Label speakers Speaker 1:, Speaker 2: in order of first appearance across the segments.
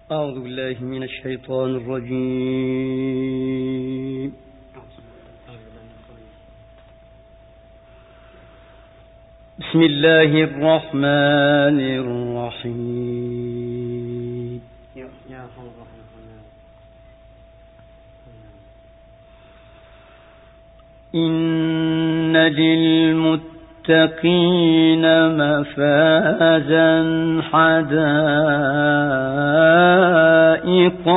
Speaker 1: أعوذ بالله من الشيطان الرجيم. بسم الله الرحمن الرحيم. إن للمتقين مفازا حدائق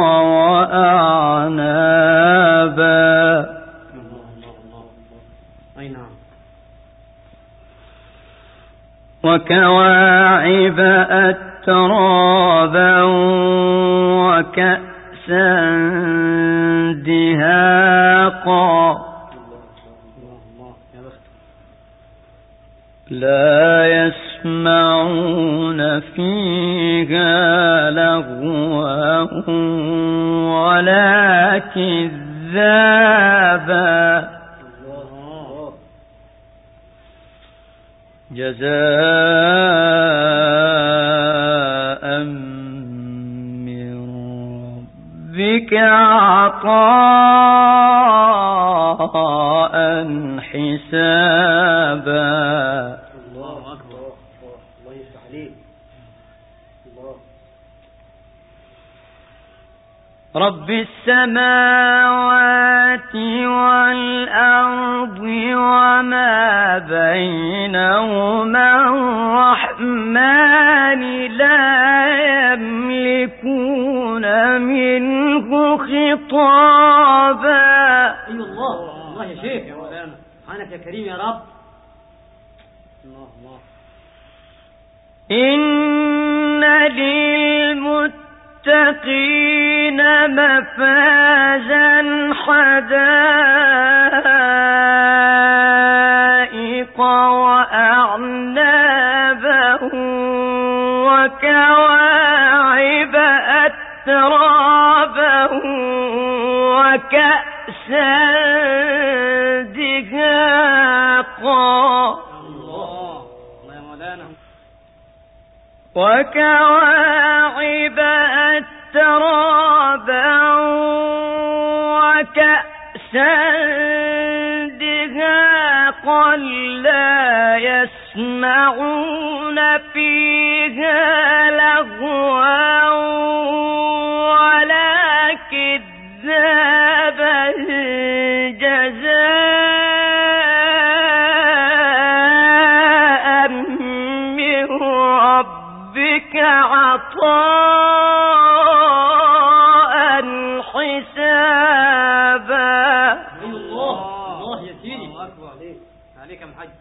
Speaker 1: وأعنابا وكواعب أترابا وكأسا دهاقا لا يسمعون فيها لغوا ولا كذابا جزاء من ربك عطاء حسابا. رب السماوات والأرض وما بينهما الرحمن لا يملكون منه خطابا.
Speaker 2: الله يا شيخ يا مولانا، سبحانك يا كريم يا رب. الله
Speaker 1: إن للمتقين مفازا حدائق وأعنابا وكواعب أترابا وكأسا دهاقا وكواعب أترابا وكأسا دهاقا لا يسمعون فيها لغوا ولا كذابا جزاء من ربك عطاء حسابا.
Speaker 2: الله يا سيدي، أكبر عليك يا محج.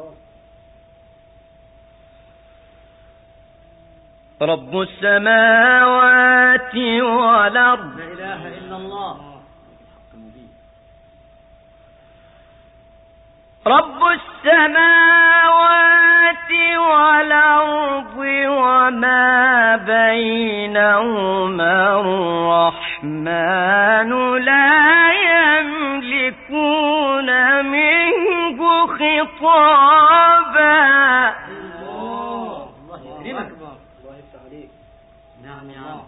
Speaker 1: رب السماوات والأرض
Speaker 2: لا إله إلا الله.
Speaker 1: رب السماوات والأرض وما بينهما الرحمن لا يملكون منه خطابا.
Speaker 2: الله يكرمك. الله يفتح عليك. نعم يا رب.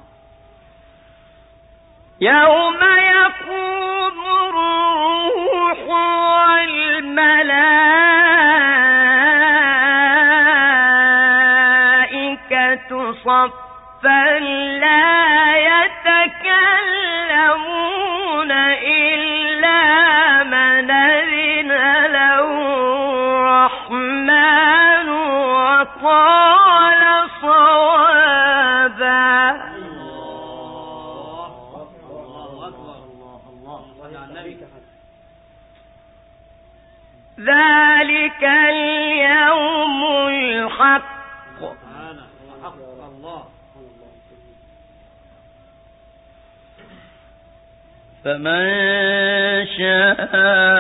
Speaker 1: يوم يقوم الروح والملائكة صفا لا يتكلمون إلا من أذن له الرحمن وقال صوابا. ذلك اليوم الحق. فمن شاء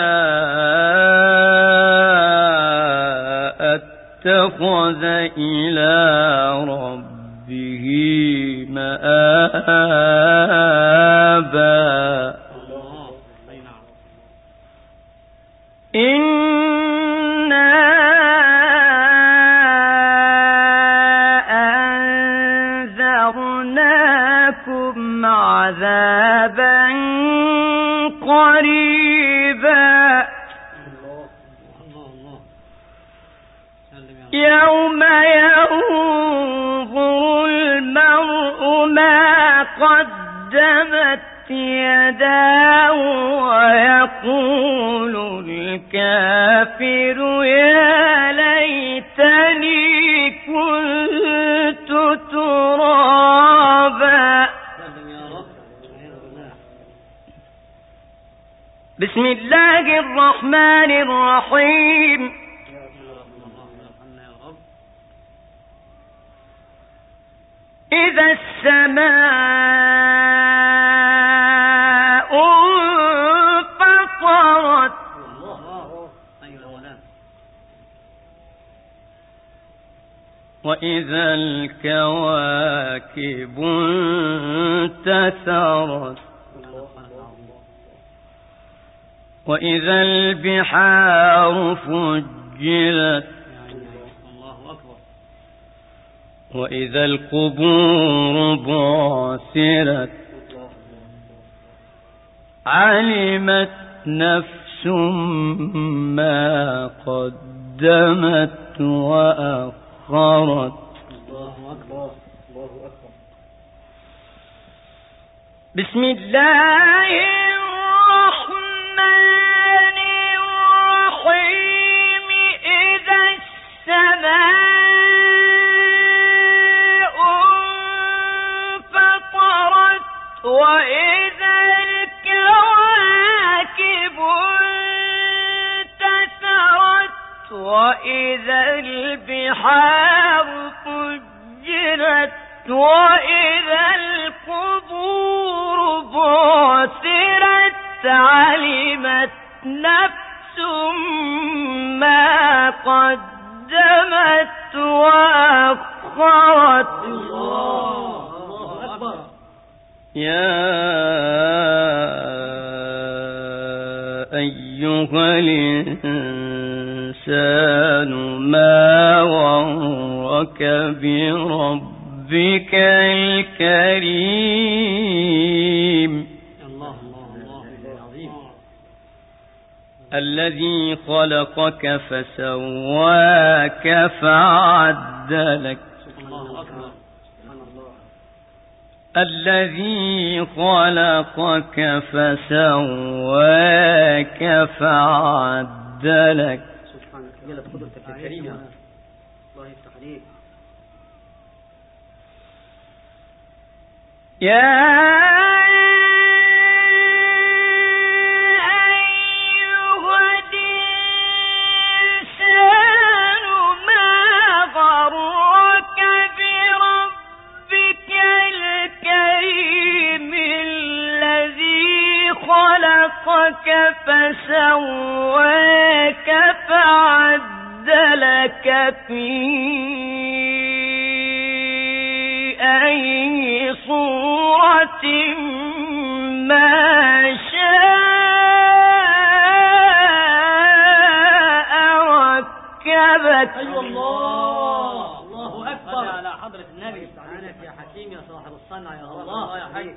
Speaker 1: اتخذ إلى ربه مآبا. إنا أنذرناكم أذقناكم عذابا قريبا يوم ينظر المرء ما قدمت يداه ويقول الكافر يا ليتني كنت ترابا. بسم الله الرحمن الرحيم. إذا السماء انفطرت وإذا الكواكب انتثرت وإذا البحار فجرت وإذا القبور بعثرت علمت نفس ما قدمت وأخرت. بسم الله الرحمن الرحيم. إذا السماء وإذا الكواكب انتثرت وإذا البحار فجرت وإذا القبور بعثرت علمت نفس ما قدمت وأخرت. يا أيها الإنسان ما غرك بربك الكريم الذي خلقك فسواك فعدلك الذي خلقك فسواك فعدلك.
Speaker 2: سبحانك جلت قدرتك الكريمة. الله يفتح عليك.
Speaker 1: يا خلقك فسواك فعدلك في أي صورة ما شاء ركبك.
Speaker 2: أيوة الله. الله أكبر على حضرة النبي. سبحانك يا حكيم يا صاحب الصنع يا الله يا حي.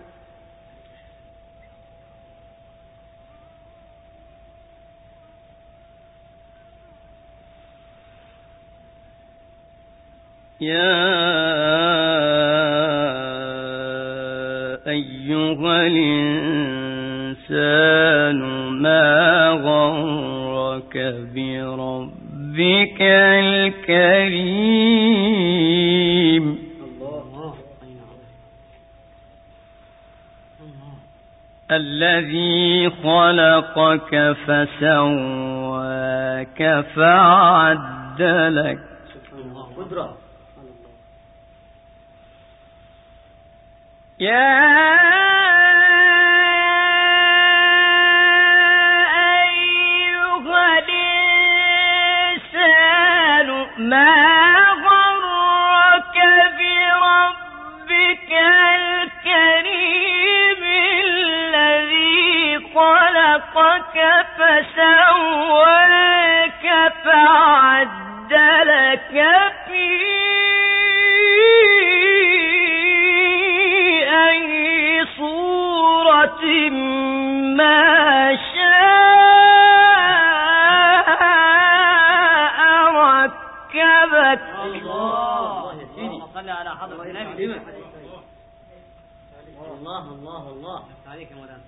Speaker 1: يا أيها الإنسان ما غرك بربك الكريم الذي خلقك فسواك فعدلك يا أيها الإنسان ما غرك بربك الكريم الذي خلقك فسواك فعدلك في ما شاء ركبك.
Speaker 2: الله يا سيدي، صل على حضرة النبي. الله الله الله عليك يا مولانا.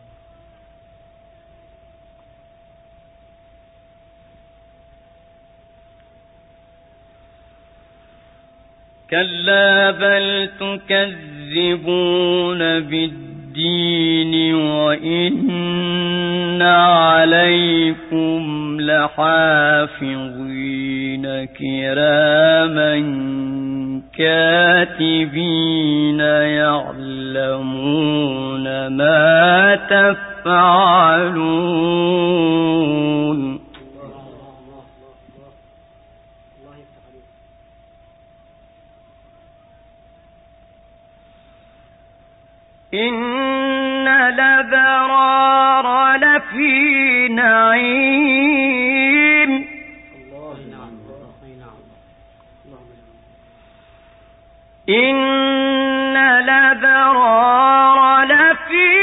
Speaker 1: كلا بل تكذبون بالدين وإن عليكم لحافظين كراما كاتبين يعلمون ما تفعلون. إن الأبرار لفي نعيم. إن الأبرار لفي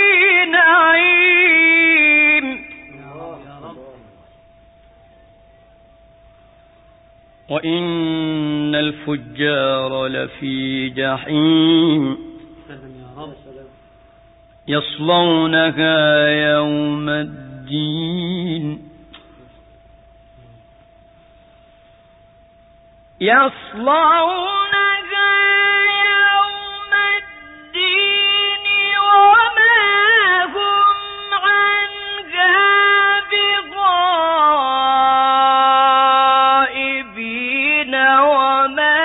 Speaker 1: نعيم وإن الفجار لفي جحيم يصلونها يوم الدين. يصلونها يوم الدين وما هم عنها بغائبين. وما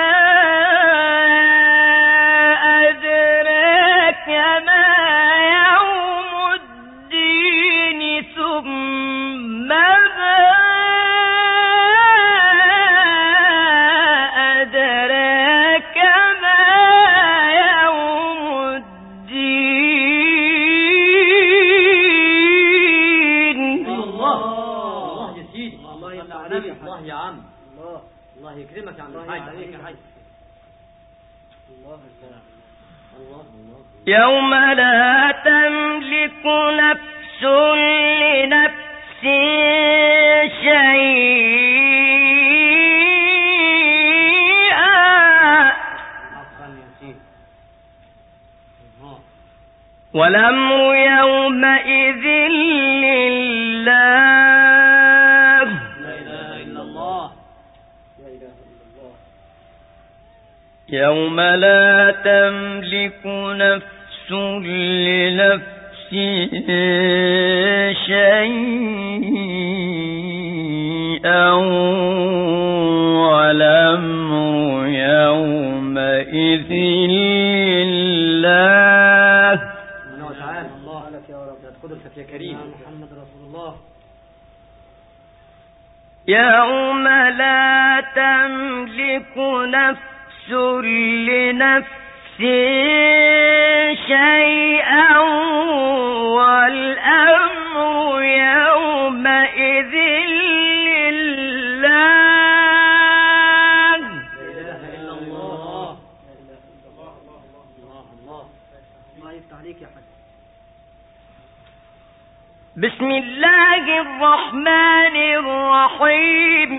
Speaker 1: أدراك ما يوم لا تملك نفس لنفس شيئا والأمر يومئذ لله. يوم لا تملك نفس لنفس شيئا والأمر يومئذ لله.
Speaker 2: الله تعالى الله لك يا رب يا قدرتك يا كريم محمد رسول الله.
Speaker 1: يوم لا تملك نفس لنفس شيئا والأمر يومئذ لله.
Speaker 2: لا إله إلا الله. الله يفتح عليك يا حاج.
Speaker 1: بسم الله الرحمن الرحيم.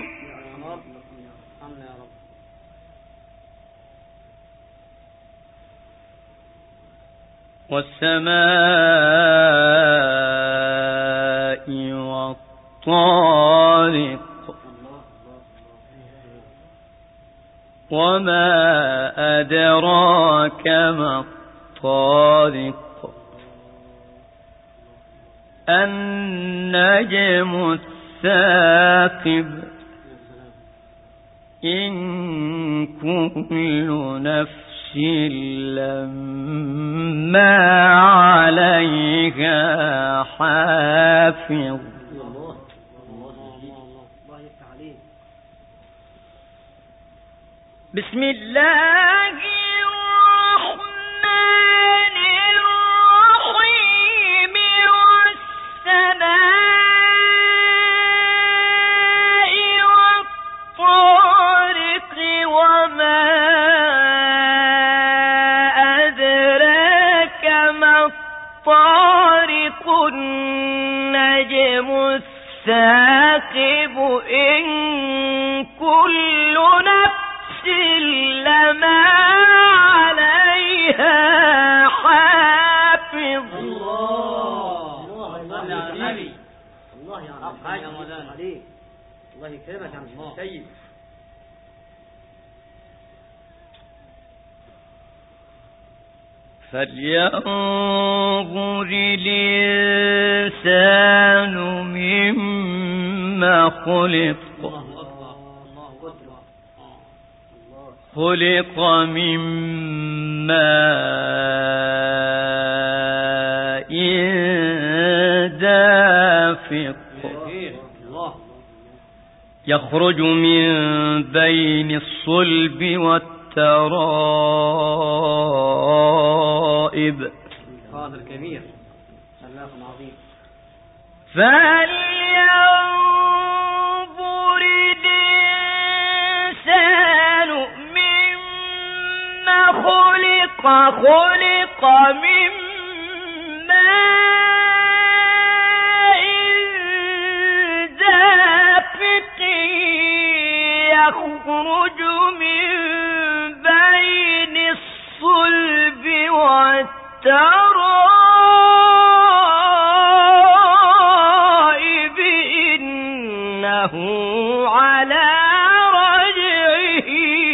Speaker 1: والسماء والطارق وما أدراك ما الطارق النجم الثاقب إن كل نفس لما عليها حافظ. بسم الله الرحمن الرحيم. والسماء والطارق وما أدراك ما الطارق النجم الثاقب إن كل نفس لما عليها حافظ.
Speaker 2: الله صل على النبي. الله يا حاج يا مولانا عليك. الله يكرمك يا عم السيد.
Speaker 1: فلينظر الإنسان مما خلق. خلق من ماء دافق يخرج من بين الصلب والترائب.
Speaker 2: قادر كبير خلاق عظيم.
Speaker 1: فلينظر الإنسان مما خلق. خلق من ماء دافق يخرج من بين الصلب والترائب إنه على رجعه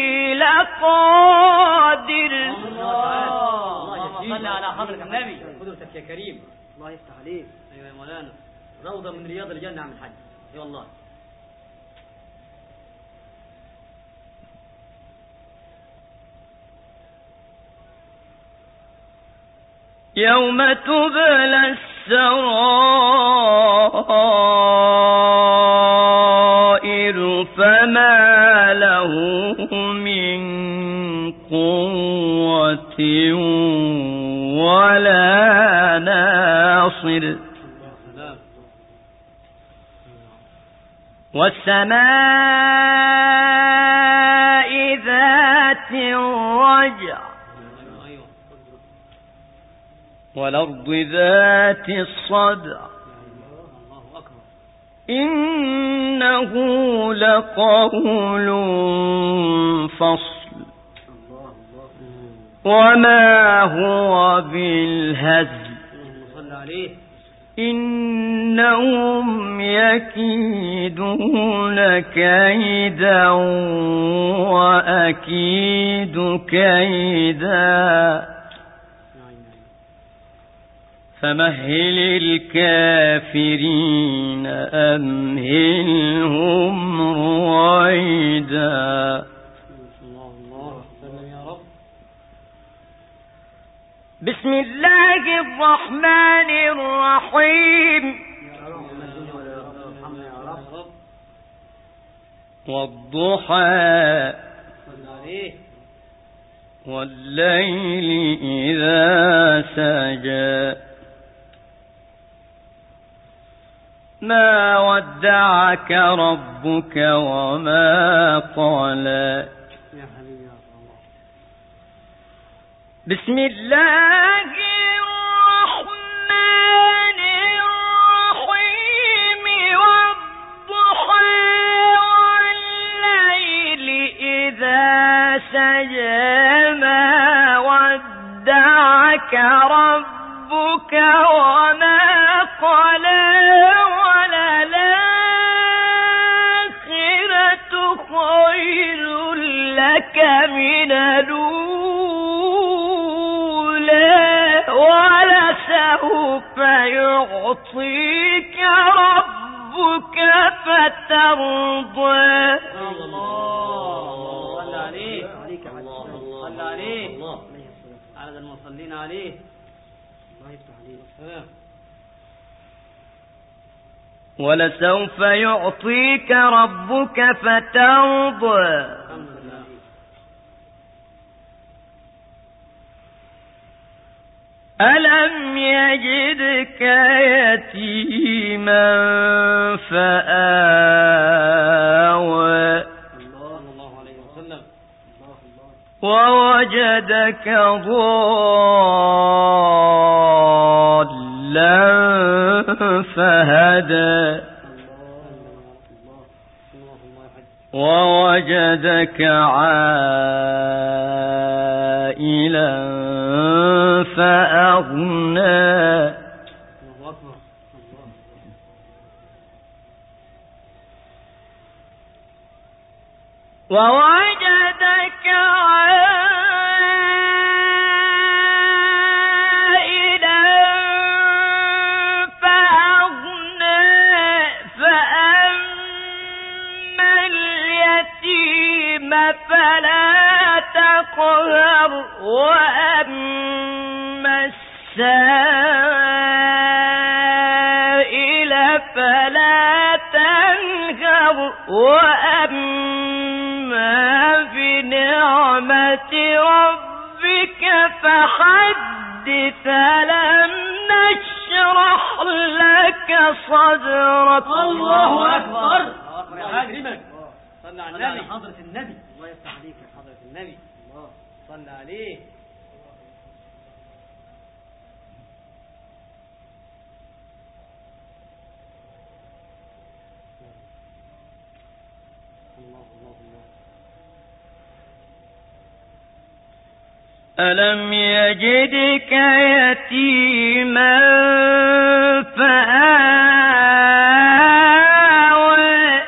Speaker 1: لقادر.
Speaker 2: الله صل على حضرة النبي. قدرتك يا كريم. الله يفتح عليك. ايوه يا مولانا روضة من رياض الجنة عم الحاج. اي والله.
Speaker 1: يوم تبلى السرائر فما له من قوة ولا ناصر. والسماء ذات الرجع والأرض ذات الصدع إنه لقول فصل وما هو بالهزل إنهم يكيدون كيدا وأكيد كيدا فمهل الكافرين أمهلهم رويدا. بسم الله الرحمن الرحيم. والضحى والليل إذا سجى ما ودعك ربك وما قلى. بسم الله الرحمن الرحيم. والضحى والليل إذا سجى ما ودعك ربك وما قلى وللآخرة خير لك من الأولى ولسوف يعطيك ربك فترضى.
Speaker 2: الله صلى عليه. صلى عليه عدد المصلين عليه. الله يفتح عليه.
Speaker 1: ولسوف يعطيك ربك فترضى. ألم يجدك يتيما فآوى ووجدك ضالا فهدى ووجدك عائلا فأغنى ووجدك عائلا فأغنى فأما اليتيم فلا تقهر وأما السائل فلا تنهر وأما بنعمة ربك فحدث ألم نشرح لك صدرك.
Speaker 2: الله أكبر. يا حاج صلى على النبي حضرة النبي. الله يفتح عليك يا حضرة النبي. الله صلى عليه.
Speaker 1: ألم يجدك يتيما فآوى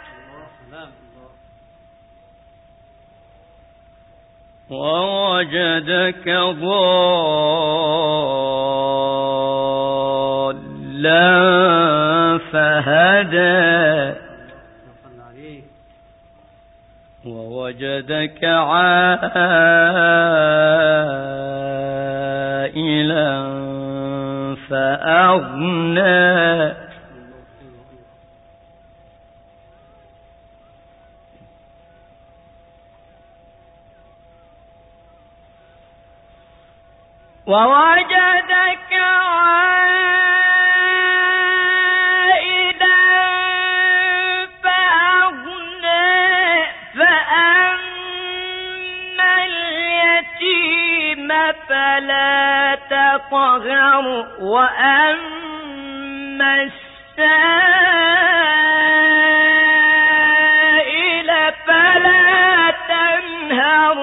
Speaker 1: ووجدك ضالا فهدى ووجدك عائلا فأغنى ووجدك عائلا فأغنى فأما اليتيم فلا تقهر وأما السائل فلا تنهر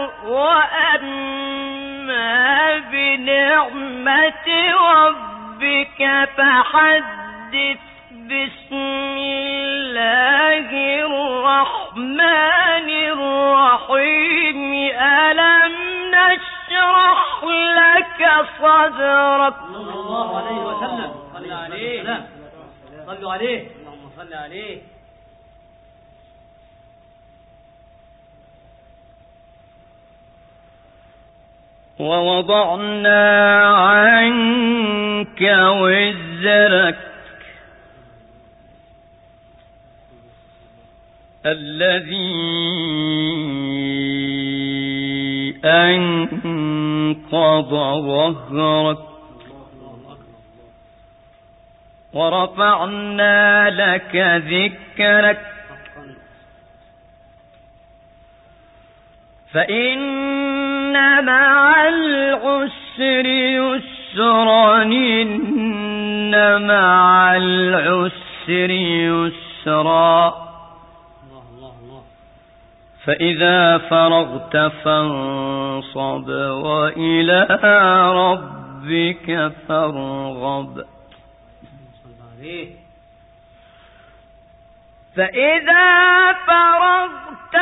Speaker 1: وأما بنعمة ربك فحدث. بسم الله الرحمن الرحيم. ألم نشرح لك صدرك.
Speaker 2: صلى الله عليه وسلم. صلى عليه. صلوا عليه. اللهم صل عليه.
Speaker 1: ووضعنا عنك وزرك الذي أنقض ظهرك ورفعنا لك ذكرك فإن مع العسر يسرا إن مع العسر يسرا فإذا فرغت فانصب وإلى ربك فارغب. فإذا فرغت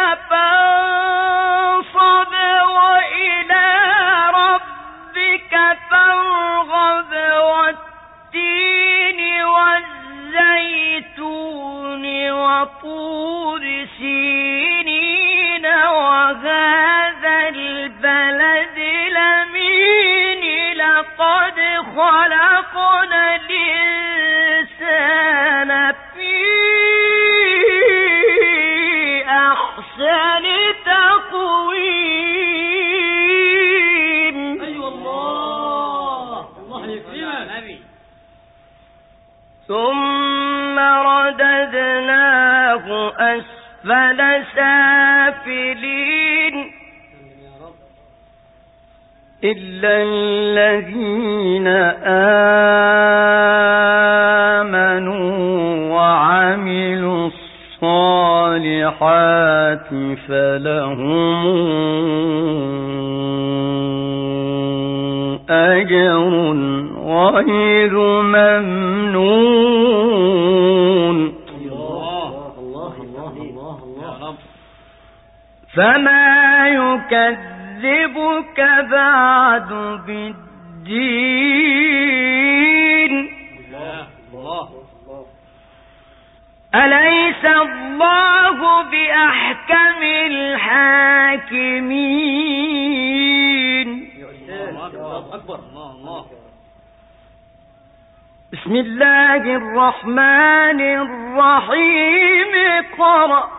Speaker 1: فانصب وإلى ربك فارغب والتين والزيتون وطور سينين وهذا البلد الأمين لقد خلقنا الإنسان في أحسن تقويم.
Speaker 2: أيوة الله يكرمك.
Speaker 1: ثم رددناه أسفل سافلين إلا الذين
Speaker 3: الصالحات فلهم أجر غير ممنون. فما يكذبك بعد بالدين أليس الله بأحكم الحاكمين. بسم الله الرحمن الرحيم قرأ.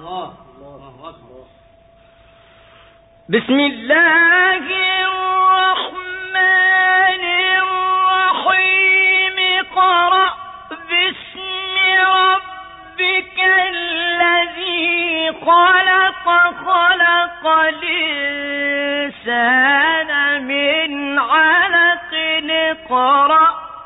Speaker 3: بسم الله الرحمن الرحيم قرأ باسم ربك الذي خلق خلق الإنسان من علق اقرأ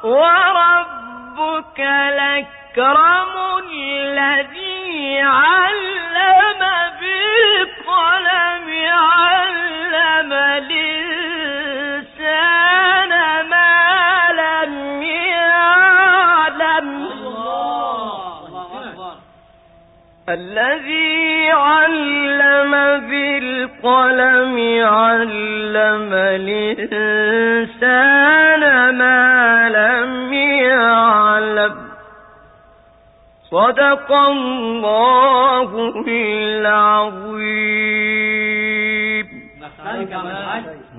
Speaker 3: وربك الأكرم الذي علم بالقلم علم الإنسان ما لم يعلم. الذي علم بالقلم علم الإنسان ما لم يعلم. صدق الله العظيم.